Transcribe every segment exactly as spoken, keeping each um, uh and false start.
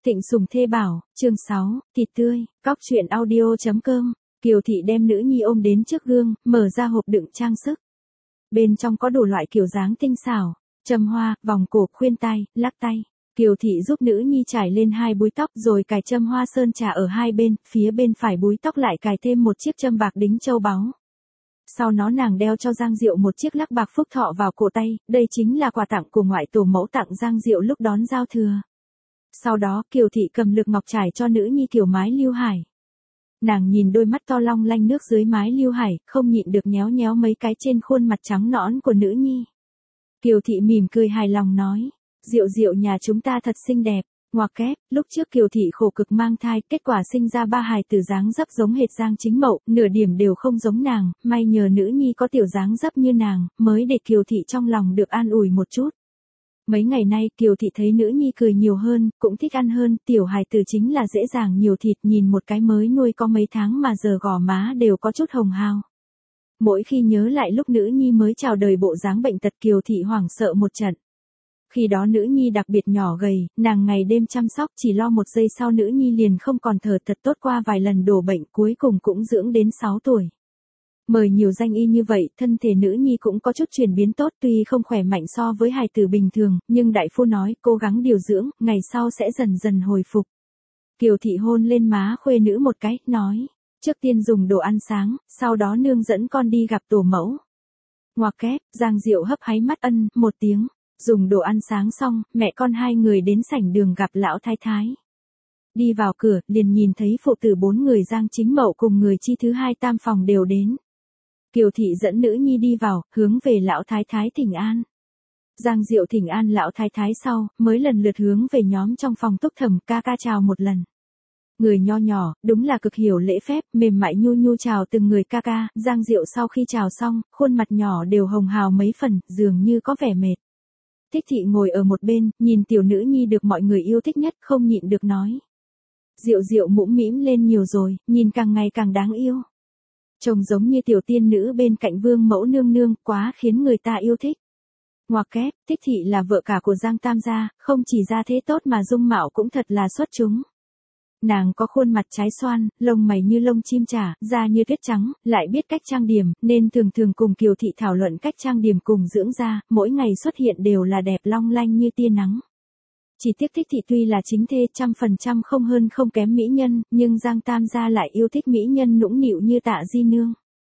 Tịnh Sùng Thê Bảo, chương sáu, thịt tươi, cóc truyện audio chấm com. Kiều Thị đem nữ nhi ôm đến trước gương, mở ra hộp đựng trang sức. Bên trong có đủ loại kiểu dáng tinh xảo, châm hoa, vòng cổ, khuyên tai, lắc tay. Kiều Thị giúp nữ nhi trải lên hai búi tóc rồi cài châm hoa sơn trà ở hai bên, phía bên phải búi tóc lại cài thêm một chiếc châm bạc đính châu báu. Sau đó nàng đeo cho Giang Diệu một chiếc lắc bạc phúc thọ vào cổ tay, đây chính là quà tặng của ngoại tổ mẫu tặng Giang Diệu lúc đón giao thừa. Sau đó Kiều Thị cầm lược ngọc trải cho nữ nhi kiểu mái lưu hải. Nàng nhìn đôi mắt to long lanh nước dưới mái lưu hải, không nhịn được nhéo nhéo mấy cái trên khuôn mặt trắng nõn của nữ nhi. Kiều Thị mỉm cười hài lòng nói, Diệu Diệu nhà chúng ta thật xinh đẹp. Ngoặc kép, lúc trước Kiều Thị khổ cực mang thai, kết quả sinh ra ba hài tử dáng dấp giống hệt Giang Chính Mậu, nửa điểm đều không giống nàng, may nhờ nữ nhi có tiểu dáng dấp như nàng, mới để Kiều Thị trong lòng được an ủi một chút. Mấy ngày nay Kiều Thị thấy nữ nhi cười nhiều hơn, cũng thích ăn hơn, tiểu hài tử chính là dễ dàng nhiều thịt, nhìn một cái mới nuôi có mấy tháng mà giờ gò má đều có chút hồng hào. Mỗi khi nhớ lại lúc nữ nhi mới chào đời bộ dáng bệnh tật, Kiều Thị hoảng sợ một trận. Khi đó nữ nhi đặc biệt nhỏ gầy, nàng ngày đêm chăm sóc, chỉ lo một giây sau nữ nhi liền không còn thở, thật tốt qua vài lần đổ bệnh, cuối cùng cũng dưỡng đến sáu tuổi. Mời nhiều danh y như vậy, thân thể nữ nhi cũng có chút chuyển biến tốt, tuy không khỏe mạnh so với hài tử bình thường, nhưng đại phu nói cố gắng điều dưỡng, ngày sau sẽ dần dần hồi phục. Kiều Thị hôn lên má khuê nữ một cái, nói, trước tiên dùng đồ ăn sáng, sau đó nương dẫn con đi gặp tổ mẫu. Ngoặc kép, Giang Diệu hấp háy mắt ân, một tiếng. Dùng đồ ăn sáng xong, mẹ con hai người đến sảnh đường gặp lão thái thái. Đi vào cửa, liền nhìn thấy phụ tử bốn người Giang Chính Mậu cùng người chi thứ hai tam phòng đều đến. Kiều Thị dẫn nữ nhi đi vào, hướng về lão thái thái thỉnh an. Giang Diệu thỉnh an lão thái thái sau, mới lần lượt hướng về nhóm trong phòng Túc Thẩm ca ca chào một lần. Người nho nhỏ, đúng là cực hiểu lễ phép, mềm mại nhu nhu chào từng người ca ca. Giang Diệu sau khi chào xong, khuôn mặt nhỏ đều hồng hào mấy phần, dường như có vẻ mệt. Thích Thị ngồi ở một bên, nhìn tiểu nữ nhi được mọi người yêu thích nhất, không nhịn được nói. Diệu Diệu mũm mĩm lên nhiều rồi, nhìn càng ngày càng đáng yêu. Trông giống như tiểu tiên nữ bên cạnh vương mẫu nương nương, quá khiến người ta yêu thích. Ngoặc kép, Thích Thị là vợ cả của Giang Tam gia, không chỉ ra thế tốt mà dung mạo cũng thật là xuất chúng. Nàng có khuôn mặt trái xoan, lông mày như lông chim trả, da như tuyết trắng, lại biết cách trang điểm, nên thường thường cùng Kiều Thị thảo luận cách trang điểm cùng dưỡng da, mỗi ngày xuất hiện đều là đẹp long lanh như tia nắng. Chỉ tiếc Thích Thị tuy là chính thê, trăm phần trăm không hơn không kém mỹ nhân, nhưng Giang Tam gia lại yêu thích mỹ nhân nũng nịu như Tạ Di Nương.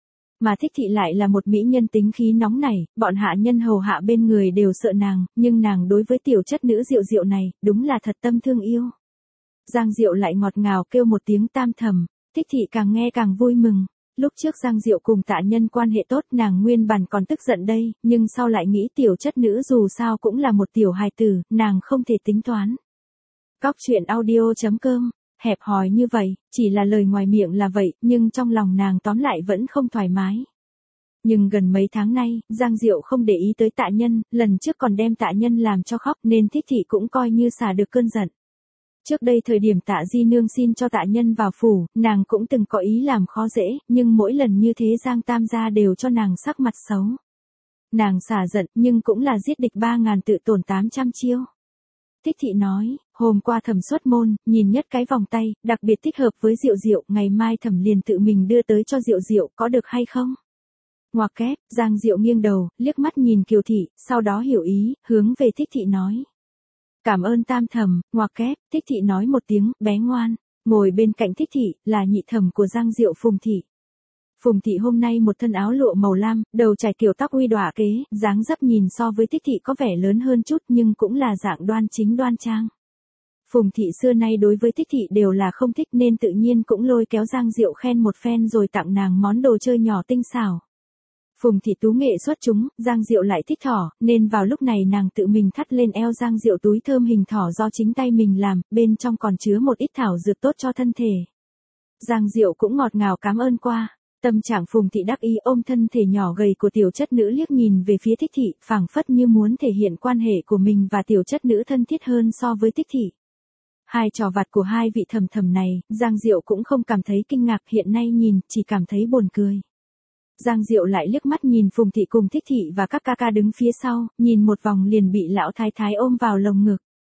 Mà Thích Thị lại là một mỹ nhân tính khí nóng nảy, bọn hạ nhân hầu hạ bên người đều sợ nàng, nhưng nàng đối với tiểu chất nữ Diệu Diệu này, đúng là thật tâm thương yêu. Giang Diệu lại ngọt ngào kêu một tiếng tam thầm, Thích Thị càng nghe càng vui mừng. Lúc trước Giang Diệu cùng Tạ Nhân quan hệ tốt, nàng nguyên bản còn tức giận đây, nhưng sau lại nghĩ tiểu chất nữ dù sao cũng là một tiểu hài tử, nàng không thể tính toán. Cóc truyện audio chấm com, hẹp hòi như vậy, chỉ là lời ngoài miệng là vậy, nhưng trong lòng nàng tóm lại vẫn không thoải mái. Nhưng gần mấy tháng nay, Giang Diệu không để ý tới Tạ Nhân, lần trước còn đem Tạ Nhân làm cho khóc nên Thích Thị cũng coi như xả được cơn giận. Trước đây thời điểm Tạ Di Nương xin cho Tạ Nhân vào phủ, nàng cũng từng có ý làm khó dễ, nhưng mỗi lần như thế Giang Tam gia đều cho nàng sắc mặt xấu. Nàng xả giận, nhưng cũng là giết địch ba ngàn tự tổn tám trăm chiêu. Thích Thị nói, hôm qua thẩm xuất môn, nhìn nhất cái vòng tay, đặc biệt thích hợp với Diệu Diệu, ngày mai thẩm liền tự mình đưa tới cho Diệu Diệu, có được hay không? Ngoặc kép, Giang Diệu nghiêng đầu, liếc mắt nhìn Kiều Thị, sau đó hiểu ý, hướng về Thích Thị nói. Cảm ơn tam thẩm. Ngoặc kép, Thích Thị nói một tiếng, bé ngoan. Ngồi bên cạnh Thích Thị, là nhị thẩm của Giang Diệu Phùng Thị. Phùng Thị hôm nay một thân áo lụa màu lam, đầu trải kiểu tóc uy đọa kế, dáng dấp nhìn so với Thích Thị có vẻ lớn hơn chút nhưng cũng là dạng đoan chính đoan trang. Phùng Thị xưa nay đối với Thích Thị đều là không thích nên tự nhiên cũng lôi kéo Giang Diệu khen một phen rồi tặng nàng món đồ chơi nhỏ tinh xảo. Phùng Thị tú nghệ xuất chúng, Giang Diệu lại thích thỏ, nên vào lúc này nàng tự mình thắt lên eo Giang Diệu túi thơm hình thỏ do chính tay mình làm, bên trong còn chứa một ít thảo dược tốt cho thân thể. Giang Diệu cũng ngọt ngào cảm ơn qua, tâm trạng Phùng Thị đắc ý ôm thân thể nhỏ gầy của tiểu chất nữ liếc nhìn về phía Thích Thị, phảng phất như muốn thể hiện quan hệ của mình và tiểu chất nữ thân thiết hơn so với Thích Thị. Hai trò vặt của hai vị thầm thầm này, Giang Diệu cũng không cảm thấy kinh ngạc, hiện nay nhìn, chỉ cảm thấy buồn cười. Giang Diệu lại liếc mắt nhìn Phùng Thị cùng Thích Thị và các ca ca đứng phía sau, nhìn một vòng liền bị lão thái thái ôm vào lồng ngực.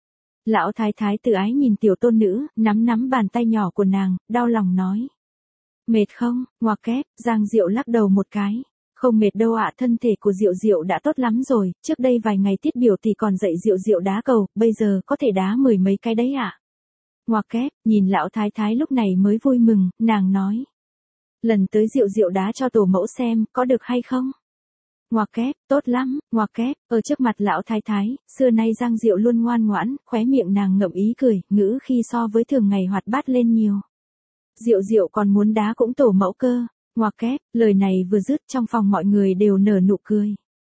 Lão thái thái từ ái nhìn tiểu tôn nữ, nắm nắm bàn tay nhỏ của nàng, đau lòng nói. Mệt không, ngoặc kép, Giang Diệu lắc đầu một cái. Không mệt đâu ạ, thân thể của Diệu Diệu đã tốt lắm rồi, trước đây vài ngày Tiết biểu thì còn dạy Diệu Diệu đá cầu, bây giờ có thể đá mười mấy cái đấy ạ. Ngoặc kép, nhìn lão thái thái lúc này mới vui mừng, nàng nói. Lần tới Diệu Diệu đá cho tổ mẫu xem, có được hay không? Ngoặc kép, tốt lắm, ngoặc kép, ở trước mặt lão thái thái, xưa nay Giang Diệu luôn ngoan ngoãn, khóe miệng nàng ngậm ý cười, ngữ khi so với thường ngày hoạt bát lên nhiều. Diệu Diệu còn muốn đá cũng tổ mẫu cơ, ngoặc kép, lời này vừa dứt trong phòng mọi người đều nở nụ cười.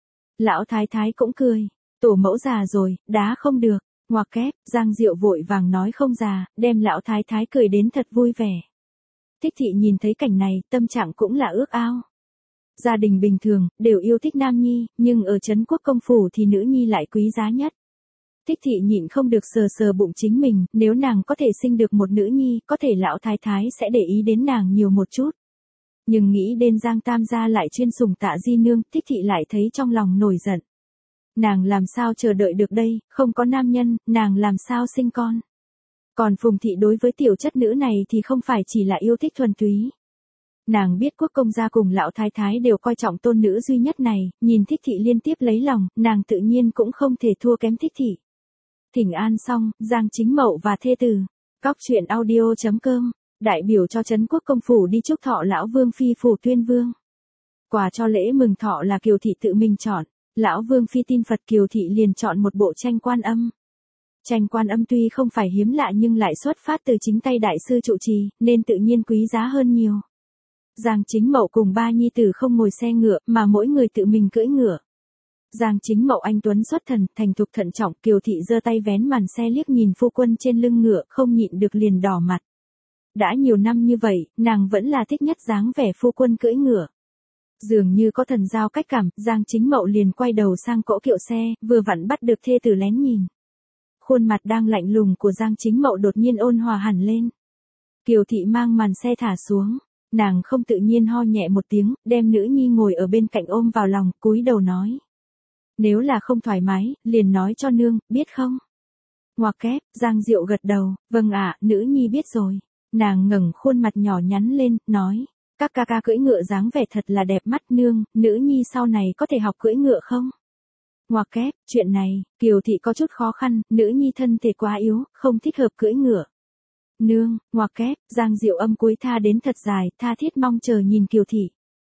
Lão thái thái cũng cười, tổ mẫu già rồi, đá không được, ngoặc kép, Giang Diệu vội vàng nói không già, đem lão thái thái cười đến thật vui vẻ. Thích thị nhìn thấy cảnh này, tâm trạng cũng là ước ao. Gia đình bình thường, đều yêu thích nam nhi, nhưng ở trấn quốc công phủ thì nữ nhi lại quý giá nhất. Thích thị nhịn không được sờ sờ bụng chính mình, nếu nàng có thể sinh được một nữ nhi, có thể lão thái thái sẽ để ý đến nàng nhiều một chút. Nhưng nghĩ đến Giang Tam gia lại chuyên sủng Tạ Di nương, Thích thị lại thấy trong lòng nổi giận. Nàng làm sao chờ đợi được đây, không có nam nhân, nàng làm sao sinh con. Còn Phùng thị đối với tiểu chất nữ này thì không phải chỉ là yêu thích thuần túy. Nàng biết quốc công gia cùng lão thái thái đều coi trọng tôn nữ duy nhất này, nhìn Thích thị liên tiếp lấy lòng, nàng tự nhiên cũng không thể thua kém Thích thị. Thỉnh an xong, Giang Chính Mậu và thê tử. Cóc truyện audio chấm com, đại biểu cho trấn quốc công phủ đi chúc thọ lão vương phi phủ Tuyên Vương. Quà cho lễ mừng thọ là Kiều thị tự mình chọn, lão vương phi tin Phật Kiều thị liền chọn một bộ tranh Quan Âm. Tranh Quan Âm tuy không phải hiếm lạ nhưng lại xuất phát từ chính tay đại sư trụ trì, nên tự nhiên quý giá hơn nhiều. Giang Chính Mậu cùng ba nhi tử không ngồi xe ngựa, mà mỗi người tự mình cưỡi ngựa. Giang Chính Mậu anh tuấn xuất thần, thành thục thận trọng, Kiều thị giơ tay vén màn xe liếc nhìn phu quân trên lưng ngựa, không nhịn được liền đỏ mặt. Đã nhiều năm như vậy, nàng vẫn là thích nhất dáng vẻ phu quân cưỡi ngựa. Dường như có thần giao cách cảm, Giang Chính Mậu liền quay đầu sang cỗ kiệu xe, vừa vặn bắt được thê tử lén nhìn. Khuôn mặt đang lạnh lùng của Giang Chính Mậu đột nhiên ôn hòa hẳn lên. Kiều thị mang màn xe thả xuống, nàng không tự nhiên ho nhẹ một tiếng, đem nữ nhi ngồi ở bên cạnh ôm vào lòng, cúi đầu nói. Nếu là không thoải mái, liền nói cho nương, biết không? Ngoặc kép, Giang Diệu gật đầu, vâng ạ, nữ nhi biết rồi. Nàng ngẩng khuôn mặt nhỏ nhắn lên, nói, các ca ca cưỡi ngựa dáng vẻ thật là đẹp mắt nương, nữ nhi sau này có thể học cưỡi ngựa không? Ngoặc kép, chuyện này, Kiều thị có chút khó khăn, nữ nhi thân thể quá yếu, không thích hợp cưỡi ngựa. Nương, ngoặc kép, Giang Diệu âm cuối tha đến thật dài, tha thiết mong chờ nhìn Kiều thị.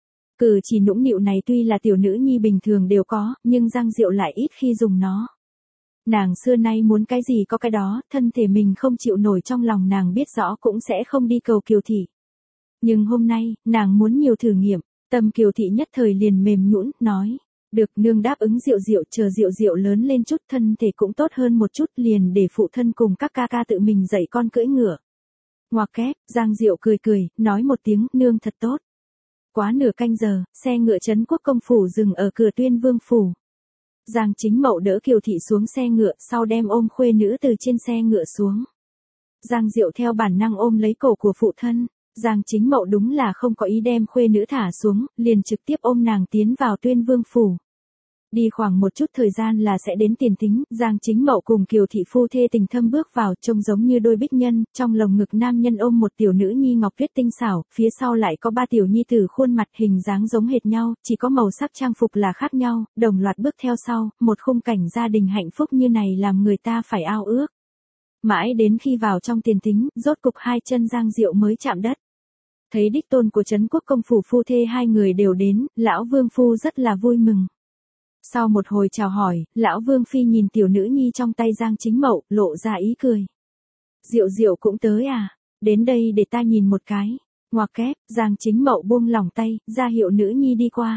Cử chỉ nũng nịu này tuy là tiểu nữ nhi bình thường đều có, nhưng Giang Diệu lại ít khi dùng nó. Nàng xưa nay muốn cái gì có cái đó, thân thể mình không chịu nổi trong lòng nàng biết rõ cũng sẽ không đi cầu Kiều thị. Nhưng hôm nay, nàng muốn nhiều thử nghiệm, tâm Kiều thị nhất thời liền mềm nhũn, nói. Được nương đáp ứng Diệu Diệu, chờ Diệu Diệu lớn lên chút thân thể cũng tốt hơn một chút liền để phụ thân cùng các ca ca tự mình dạy con cưỡi ngựa. Ngoặc kép, Giang Diệu cười cười, nói một tiếng, nương thật tốt. Quá nửa canh giờ, xe ngựa trấn quốc công phủ dừng ở cửa Tuyên Vương phủ. Giang Chính Mậu đỡ Kiều thị xuống xe ngựa, sau đem ôm khuê nữ từ trên xe ngựa xuống. Giang Diệu theo bản năng ôm lấy cổ của phụ thân. Giang Chính Mậu đúng là không có ý đem khuê nữ thả xuống, liền trực tiếp ôm nàng tiến vào Tuyên Vương phủ. Đi khoảng một chút thời gian là sẽ đến Tiền Tính, Giang Chính Mậu cùng Kiều thị phu thê tình thâm bước vào, trông giống như đôi bích nhân, trong lồng ngực nam nhân ôm một tiểu nữ nhi ngọc tuyết tinh xảo, phía sau lại có ba tiểu nhi tử khuôn mặt hình dáng giống hệt nhau, chỉ có màu sắc trang phục là khác nhau, đồng loạt bước theo sau, một khung cảnh gia đình hạnh phúc như này làm người ta phải ao ước. Mãi đến khi vào trong Tiền Tính, rốt cục hai chân Giang Diệu mới chạm đất. Thấy đích tôn của trấn quốc công phủ phu thê hai người đều đến, lão vương phu rất là vui mừng. Sau một hồi chào hỏi, lão vương phi nhìn tiểu nữ nhi trong tay Giang Chính Mậu, lộ ra ý cười. Diệu Diệu cũng tới à, đến đây để ta nhìn một cái. Ngoặc kép, Giang Chính Mậu buông lỏng tay, ra hiệu nữ nhi đi qua.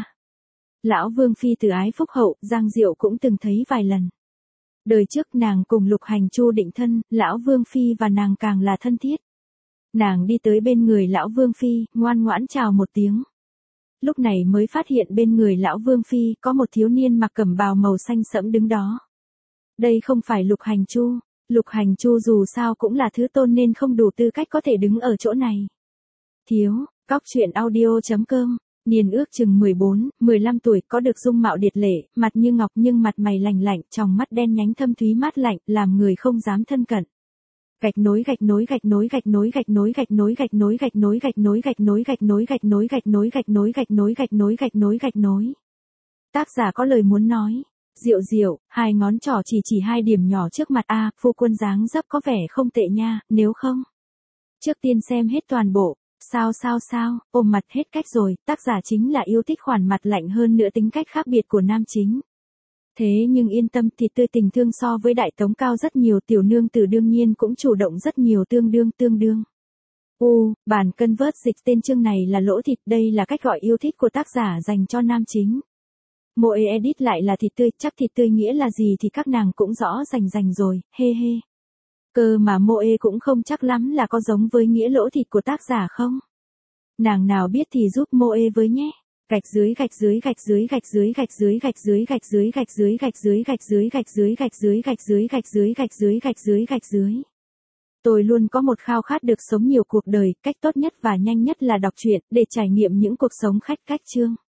Lão vương phi từ ái phúc hậu, Giang Diệu cũng từng thấy vài lần. Đời trước nàng cùng Lục Hành Chu định thân, lão vương phi và nàng càng là thân thiết. Nàng đi tới bên người lão vương phi, ngoan ngoãn chào một tiếng. Lúc này mới phát hiện bên người lão vương phi có một thiếu niên mặc cẩm bào màu xanh sẫm đứng đó. Đây không phải Lục Hành Chu, Lục Hành Chu dù sao cũng là thứ tôn nên không đủ tư cách có thể đứng ở chỗ này. Thiếu, cóc truyện audio chấm com Niên ước chừng mười bốn, mười lăm tuổi, có được dung mạo điệt lệ, mặt như ngọc nhưng mặt mày lành lạnh, tròng mắt đen nhánh thâm thúy mát lạnh, làm người không dám thân cận. Gạch nối gạch nối gạch nối gạch nối gạch nối gạch nối gạch nối gạch nối gạch nối gạch nối gạch nối gạch nối gạch nối gạch nối gạch nối gạch nối gạch nối gạch nối. Tác giả có lời muốn nói. Diệu diệu, hai ngón trỏ chỉ chỉ hai điểm nhỏ trước mặt a, phu quân dáng dấp có vẻ không tệ nha, nếu không. Trước tiên xem hết toàn bộ. Sao sao sao, ôm mặt hết cách rồi, tác giả chính là yêu thích khoản mặt lạnh hơn nữa tính cách khác biệt của nam chính. Thế nhưng yên tâm, thịt tươi tình thương so với đại tống cao rất nhiều, tiểu nương tử đương nhiên cũng chủ động rất nhiều, tương đương tương đương. U, bản cân vớt dịch tên chương này là lỗ thịt, đây là cách gọi yêu thích của tác giả dành cho nam chính. Moe edit lại là thịt tươi, chắc thịt tươi nghĩa là gì thì các nàng cũng rõ rành rành rồi, hê hê. Cơ mà Moe cũng không chắc lắm là có giống với nghĩa lỗ thịt của tác giả không? Nàng nào biết thì giúp Moe với nhé. Gạch dưới gạch dưới gạch dưới gạch dưới gạch dưới gạch dưới gạch dưới gạch dưới gạch dưới gạch dưới gạch dưới gạch dưới gạch dưới gạch dưới gạch dưới gạch dưới gạch dưới. Tôi luôn có một khao khát được sống nhiều cuộc đời, cách tốt nhất và nhanh nhất là đọc truyện để trải nghiệm những cuộc sống khách cách chương.